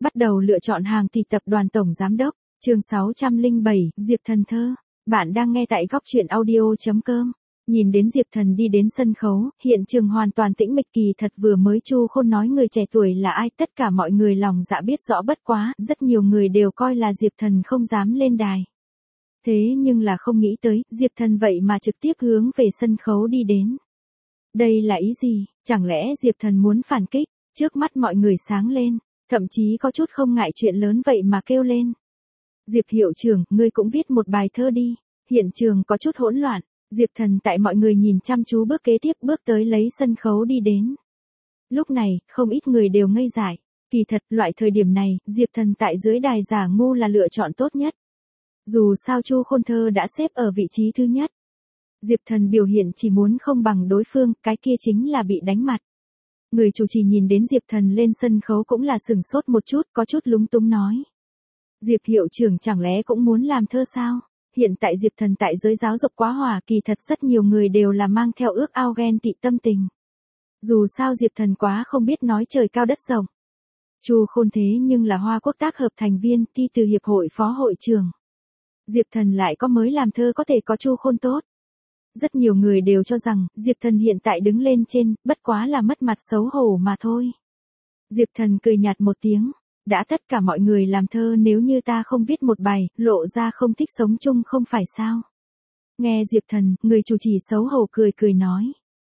Bắt đầu lựa chọn hàng thì tập đoàn tổng giám đốc, chương 607, Diệp Thần thơ. Bạn đang nghe tại góc truyện audio.com. Nhìn đến Diệp Thần đi đến sân khấu, hiện trường hoàn toàn tĩnh mịch, kỳ thật vừa mới Chu Khôn nói người trẻ tuổi là ai, tất cả mọi người lòng dạ biết rõ, bất quá, rất nhiều người đều coi là Diệp Thần không dám lên đài. Thế nhưng là không nghĩ tới, Diệp Thần vậy mà trực tiếp hướng về sân khấu đi đến. Đây là ý gì, chẳng lẽ Diệp Thần muốn phản kích? Trước mắt mọi người sáng lên, thậm chí có chút không ngại chuyện lớn vậy mà kêu lên. Diệp hiệu trưởng, ngươi cũng viết một bài thơ đi. Hiện trường có chút hỗn loạn, Diệp Thần tại mọi người nhìn chăm chú bước kế tiếp bước tới lấy sân khấu đi đến. Lúc này, không ít người đều ngây dại. Kỳ thật, loại thời điểm này, Diệp Thần tại dưới đài giả ngu là lựa chọn tốt nhất. Dù sao Chu Khôn thơ đã xếp ở vị trí thứ nhất. Diệp Thần biểu hiện chỉ muốn không bằng đối phương, cái kia chính là bị đánh mặt. Người chủ trì nhìn đến Diệp Thần lên sân khấu cũng là sửng sốt một chút, có chút lúng túng nói. Diệp hiệu trưởng chẳng lẽ cũng muốn làm thơ sao? Hiện tại Diệp Thần tại giới giáo dục quá hòa, kỳ thật rất nhiều người đều là mang theo ước ao ghen tị tâm tình. Dù sao Diệp Thần quá không biết nói trời cao đất rộng. Chu Khôn thế nhưng là Hoa Quốc tác hợp thành viên, thi từ hiệp hội phó hội trưởng. Diệp Thần lại có mới làm thơ có thể có Chu Khôn tốt. Rất nhiều người đều cho rằng, Diệp Thần hiện tại đứng lên trên, bất quá là mất mặt xấu hổ mà thôi. Diệp Thần cười nhạt một tiếng, đã tất cả mọi người làm thơ, nếu như ta không viết một bài, lộ ra không thích sống chung không phải sao. Nghe Diệp Thần, người chủ trì xấu hổ cười cười nói.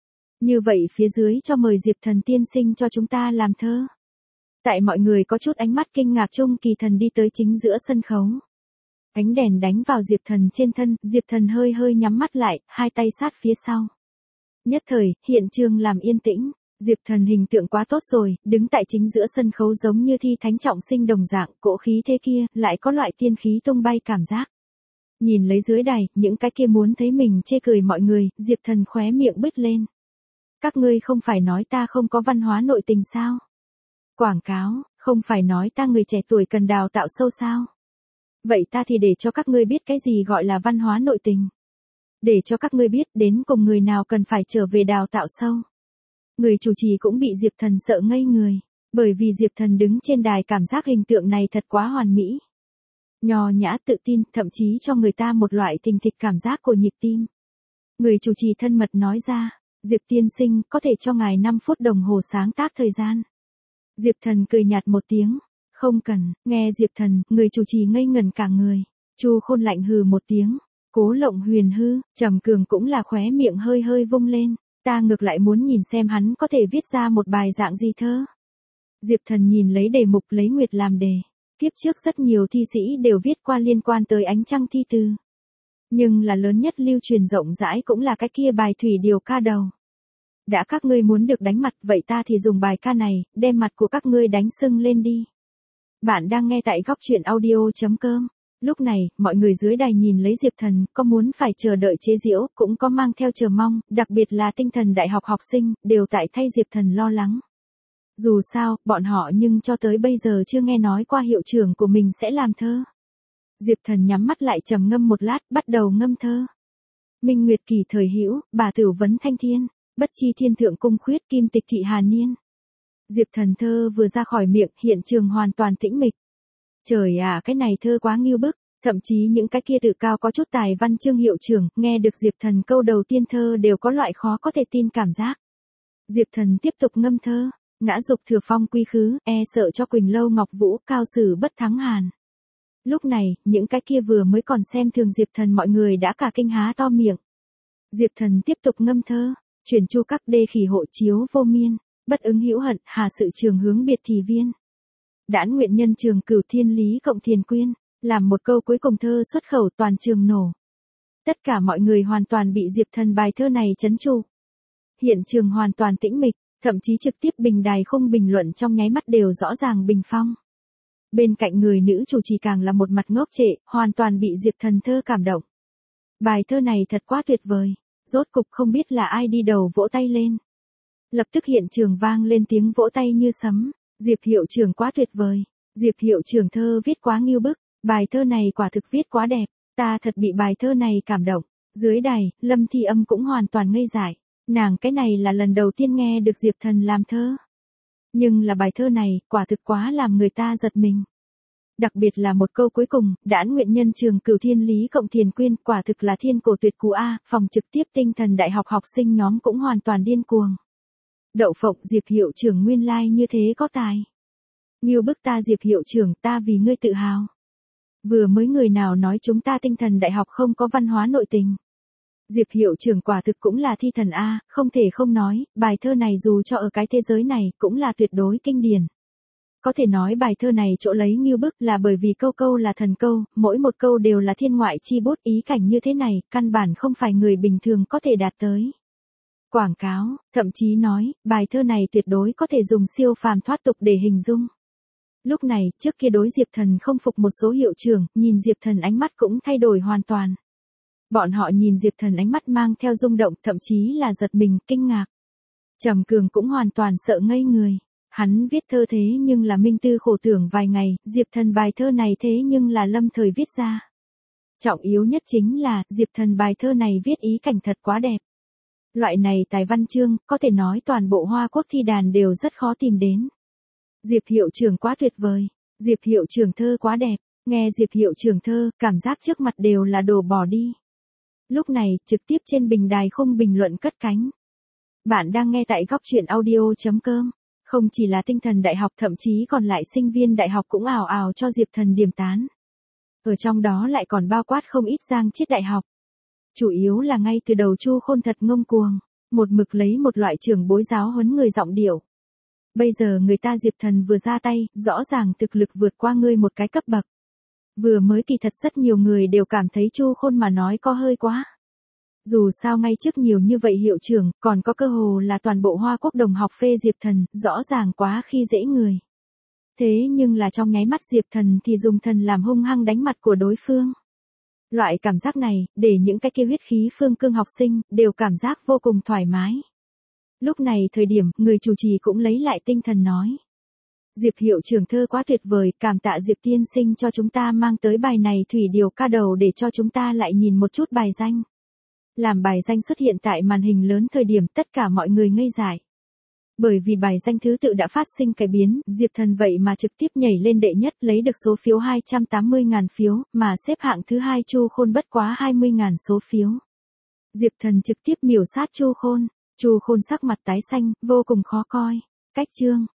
Như vậy phía dưới cho mời Diệp Thần tiên sinh cho chúng ta làm thơ. Tại mọi người có chút ánh mắt kinh ngạc chung, Kỳ Thần đi tới chính giữa sân khấu. Ánh đèn đánh vào Diệp Thần trên thân, Diệp Thần hơi hơi nhắm mắt lại, hai tay sát phía sau. Nhất thời, hiện trường làm yên tĩnh, Diệp Thần hình tượng quá tốt rồi, đứng tại chính giữa sân khấu giống như thi thánh trọng sinh đồng dạng, cỗ khí thế kia, lại có loại tiên khí tung bay cảm giác. Nhìn lấy dưới đài, những cái kia muốn thấy mình chê cười mọi người, Diệp Thần khóe miệng bứt lên. Các ngươi không phải nói ta không có văn hóa nội tình sao? Quảng cáo, không phải nói ta người trẻ tuổi cần đào tạo sâu sao? Vậy ta thì để cho các ngươi biết cái gì gọi là văn hóa nội tình. Để cho các ngươi biết đến cùng người nào cần phải trở về đào tạo sâu. Người chủ trì cũng bị Diệp Thần sợ ngây người, bởi vì Diệp Thần đứng trên đài cảm giác hình tượng này thật quá hoàn mỹ. Nho nhã tự tin, thậm chí cho người ta một loại tình thịch cảm giác của nhịp tim. Người chủ trì thân mật nói ra, Diệp tiên sinh có thể cho ngài 5 phút đồng hồ sáng tác thời gian. Diệp Thần cười nhạt một tiếng. Không cần, nghe Diệp Thần, người chủ trì ngây ngẩn cả người. Chu Khôn lạnh hừ một tiếng. Cố Lộng Huyền hư, Trầm Cường cũng là khóe miệng hơi hơi vung lên. Ta ngược lại muốn nhìn xem hắn có thể viết ra một bài dạng gì thơ. Diệp Thần nhìn lấy đề mục lấy nguyệt làm đề. Kiếp trước rất nhiều thi sĩ đều viết qua liên quan tới ánh trăng thi từ. Nhưng là lớn nhất lưu truyền rộng rãi cũng là cái kia bài thủy điều ca đầu. Đã các ngươi muốn được đánh mặt, vậy ta thì dùng bài ca này, đem mặt của các ngươi đánh sưng lên đi. Bạn đang nghe tại góc truyện audio.com. Lúc này, mọi người dưới đài nhìn lấy Diệp Thần, có muốn phải chờ đợi chế giễu, cũng có mang theo chờ mong, đặc biệt là tinh thần đại học học sinh, đều tại thay Diệp Thần lo lắng. Dù sao, bọn họ nhưng cho tới bây giờ chưa nghe nói qua hiệu trưởng của mình sẽ làm thơ. Diệp Thần nhắm mắt lại trầm ngâm một lát, bắt đầu ngâm thơ. Minh Nguyệt kỳ thời hữu, bà tử vấn thanh thiên, bất chi thiên thượng cung khuyết kim tịch thị hà niên. Diệp Thần thơ vừa ra khỏi miệng, hiện trường hoàn toàn tĩnh mịch. Trời à, cái này thơ quá nghiêu bức, thậm chí những cái kia tự cao có chút tài văn chương hiệu trưởng, nghe được Diệp Thần câu đầu tiên thơ đều có loại khó có thể tin cảm giác. Diệp Thần tiếp tục ngâm thơ, ngã dục thừa phong quy khứ, e sợ cho Quỳnh lâu ngọc vũ, cao sử bất thắng hàn. Lúc này, những cái kia vừa mới còn xem thường Diệp Thần mọi người đã cả kinh há to miệng. Diệp Thần tiếp tục ngâm thơ, chuyển chu các đê khỉ hộ chiếu vô miên. Bất ứng hữu hận, hà sự trường hướng biệt thì viên. Đãn nguyện nhân trường cửu thiên lý cộng thiền quyên, làm một câu cuối cùng thơ xuất khẩu toàn trường nổ. Tất cả mọi người hoàn toàn bị Diệp Thần bài thơ này trấn trụ. Hiện trường hoàn toàn tĩnh mịch, thậm chí trực tiếp bình đài khung bình luận trong nháy mắt đều rõ ràng bình phong. Bên cạnh người nữ chủ trì càng là một mặt ngốc trệ, hoàn toàn bị Diệp Thần thơ cảm động. Bài thơ này thật quá tuyệt vời, rốt cục không biết là ai đi đầu vỗ tay lên. Lập tức hiện trường vang lên tiếng vỗ tay như sấm. Diệp hiệu trưởng quá tuyệt vời. Diệp hiệu trưởng thơ viết quá nghiêu bức. Bài thơ này quả thực viết quá đẹp. Ta thật bị bài thơ này cảm động. Dưới đài, Lâm Thi Âm cũng hoàn toàn ngây dại. Nàng cái này là lần đầu tiên nghe được Diệp Thần làm thơ. Nhưng là bài thơ này, quả thực quá làm người ta giật mình. Đặc biệt là một câu cuối cùng, đãn nguyện nhân trường cửu thiên lý cộng thiền quyên, quả thực là thiên cổ tuyệt cú A, phòng trực tiếp tinh thần đại học học sinh nhóm cũng hoàn toàn điên cuồng. Đậu phộng, Diệp hiệu trưởng nguyên lai như thế có tài. Như bức ta Diệp hiệu trưởng, ta vì ngươi tự hào. Vừa mới người nào nói chúng ta tinh thần đại học không có văn hóa nội tình. Diệp hiệu trưởng quả thực cũng là thi thần A, không thể không nói, bài thơ này dù cho ở cái thế giới này cũng là tuyệt đối kinh điển. Có thể nói bài thơ này chỗ lấy như bức là bởi vì câu câu là thần câu, mỗi một câu đều là thiên ngoại chi bút, ý cảnh như thế này, căn bản không phải người bình thường có thể đạt tới. Quảng cáo, thậm chí nói, bài thơ này tuyệt đối có thể dùng siêu phàm thoát tục để hình dung. Lúc này, trước kia đối Diệp Thần không phục một số hiệu trưởng, nhìn Diệp Thần ánh mắt cũng thay đổi hoàn toàn. Bọn họ nhìn Diệp Thần ánh mắt mang theo rung động, thậm chí là giật mình, kinh ngạc. Trầm Cường cũng hoàn toàn sợ ngây người. Hắn viết thơ thế nhưng là minh tư khổ tưởng vài ngày, Diệp Thần bài thơ này thế nhưng là lâm thời viết ra. Trọng yếu nhất chính là, Diệp Thần bài thơ này viết ý cảnh thật quá đẹp. Loại này tài văn chương, có thể nói toàn bộ Hoa Quốc thi đàn đều rất khó tìm đến. Diệp hiệu trưởng quá tuyệt vời, Diệp hiệu trưởng thơ quá đẹp, nghe Diệp hiệu trưởng thơ, cảm giác trước mặt đều là đổ bỏ đi. Lúc này, trực tiếp trên bình đài khung bình luận cất cánh. Bạn đang nghe tại góc truyện audio.com. Không chỉ là tinh thần đại học, thậm chí còn lại sinh viên đại học cũng ào ào cho Diệp Thần điểm tán. Ở trong đó lại còn bao quát không ít Giang Chiết đại học. Chủ yếu là ngay từ đầu Chu Khôn thật ngông cuồng, một mực lấy một loại trưởng bối giáo huấn người giọng điệu. Bây giờ người ta Diệp Thần vừa ra tay, rõ ràng thực lực vượt qua ngươi một cái cấp bậc. Vừa mới kỳ thật rất nhiều người đều cảm thấy Chu Khôn mà nói có hơi quá. Dù sao ngay trước nhiều như vậy hiệu trưởng, còn có cơ hồ là toàn bộ Hoa Quốc đồng học phê Diệp Thần, rõ ràng quá khi dễ người. Thế nhưng là trong nháy mắt Diệp Thần thì dùng thần làm hung hăng đánh mặt của đối phương. Loại cảm giác này, để những cái kia huyết khí phương cương học sinh, đều cảm giác vô cùng thoải mái. Lúc này thời điểm, người chủ trì cũng lấy lại tinh thần nói. Diệp hiệu trưởng thơ quá tuyệt vời, cảm tạ Diệp tiên sinh cho chúng ta mang tới bài này thủy điều ca đầu để cho chúng ta lại nhìn một chút bài danh. Làm bài danh xuất hiện tại màn hình lớn thời điểm tất cả mọi người ngây dại. Bởi vì bài danh thứ tự đã phát sinh cải biến, Diệp Thần vậy mà trực tiếp nhảy lên đệ nhất lấy được số phiếu 280.000 phiếu, mà xếp hạng thứ hai Chu Khôn bất quá 20.000 số phiếu. Diệp Thần trực tiếp miểu sát Chu Khôn sắc mặt tái xanh, vô cùng khó coi. Cách chương.